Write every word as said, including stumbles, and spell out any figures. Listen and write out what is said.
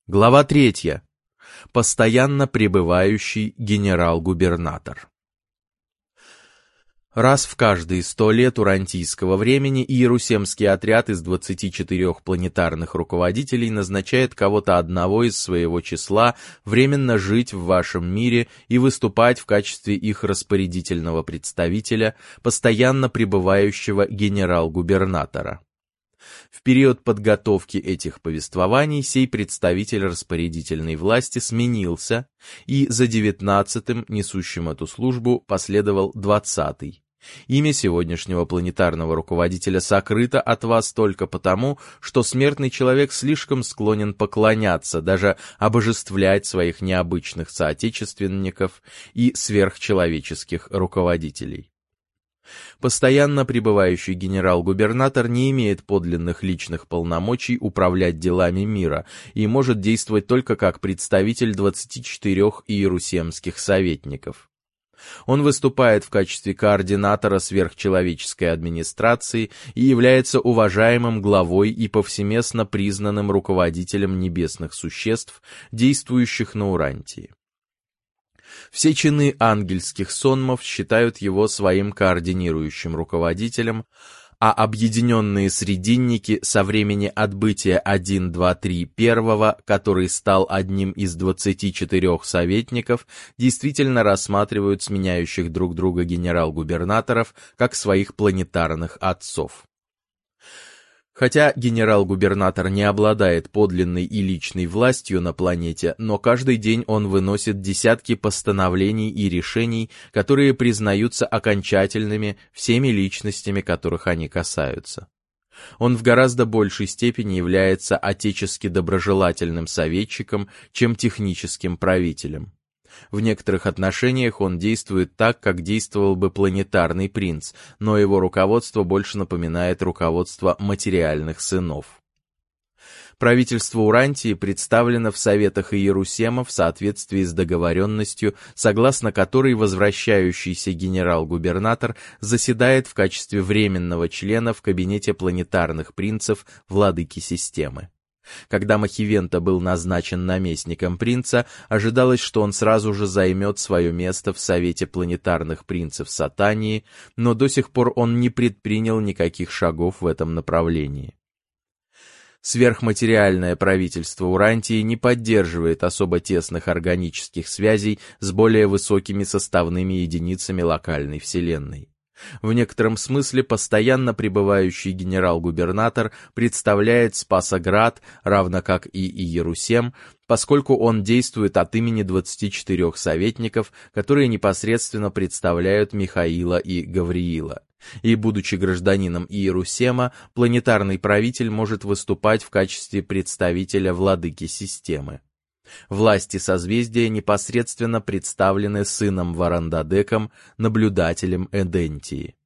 Глава третья. Постоянно пребывающий генерал-губернатор. Раз в каждые сто лет урантийского времени Иерусемский отряд из двадцати четырёх планетарных руководителей назначает кого-то одного из своего числа временно жить в вашем мире и выступать в качестве их распорядительного представителя, постоянно пребывающего генерал-губернатора. В период подготовки этих повествований сей представитель распорядительной власти сменился, и за девятнадцатым, несущим эту службу, последовал двадцатый. Имя сегодняшнего планетарного руководителя сокрыто от вас только потому, что смертный человек слишком склонен поклоняться, даже обожествлять своих необычных соотечественников и сверхчеловеческих руководителей. Постоянно пребывающий генерал-губернатор не имеет подлинных личных полномочий управлять делами мира и может действовать только как представитель двадцати четырёх иерусемских советников. Он выступает в качестве координатора сверхчеловеческой администрации и является уважаемым главой и повсеместно признанным руководителем небесных существ, действующих на Урантии. Все чины ангельских сонмов считают его своим координирующим руководителем, а объединенные срединники со времени отбытия один, два, три первого, который стал одним из двадцати четырёх советников, действительно рассматривают сменяющих друг друга генерал-губернаторов как своих планетарных отцов. Хотя генерал-губернатор не обладает подлинной и личной властью на планете, но каждый день он выносит десятки постановлений и решений, которые признаются окончательными всеми личностями, которых они касаются. Он в гораздо большей степени является отечески доброжелательным советчиком, чем техническим правителем. В некоторых отношениях он действует так, как действовал бы планетарный принц, но его руководство больше напоминает руководство материальных сынов. Правительство Урантии представлено в Советах Иерусема в соответствии с договоренностью, согласно которой возвращающийся генерал-губернатор заседает в качестве временного члена в кабинете планетарных принцев владыки системы. Когда Махивента был назначен наместником принца, ожидалось, что он сразу же займет свое место в Совете планетарных принцев Сатании, но до сих пор он не предпринял никаких шагов в этом направлении. Сверхматериальное правительство Урантии не поддерживает особо тесных органических связей с более высокими составными единицами локальной вселенной. В некотором смысле постоянно пребывающий генерал-губернатор представляет Спасоград, равно как и Иерусем, поскольку он действует от имени двадцати четырёх советников, которые непосредственно представляют Михаила и Гавриила. И, будучи гражданином Иерусема, планетарный правитель может выступать в качестве представителя владыки системы. Власти созвездия непосредственно представлены сыном Варандадеком, наблюдателем Эдентии.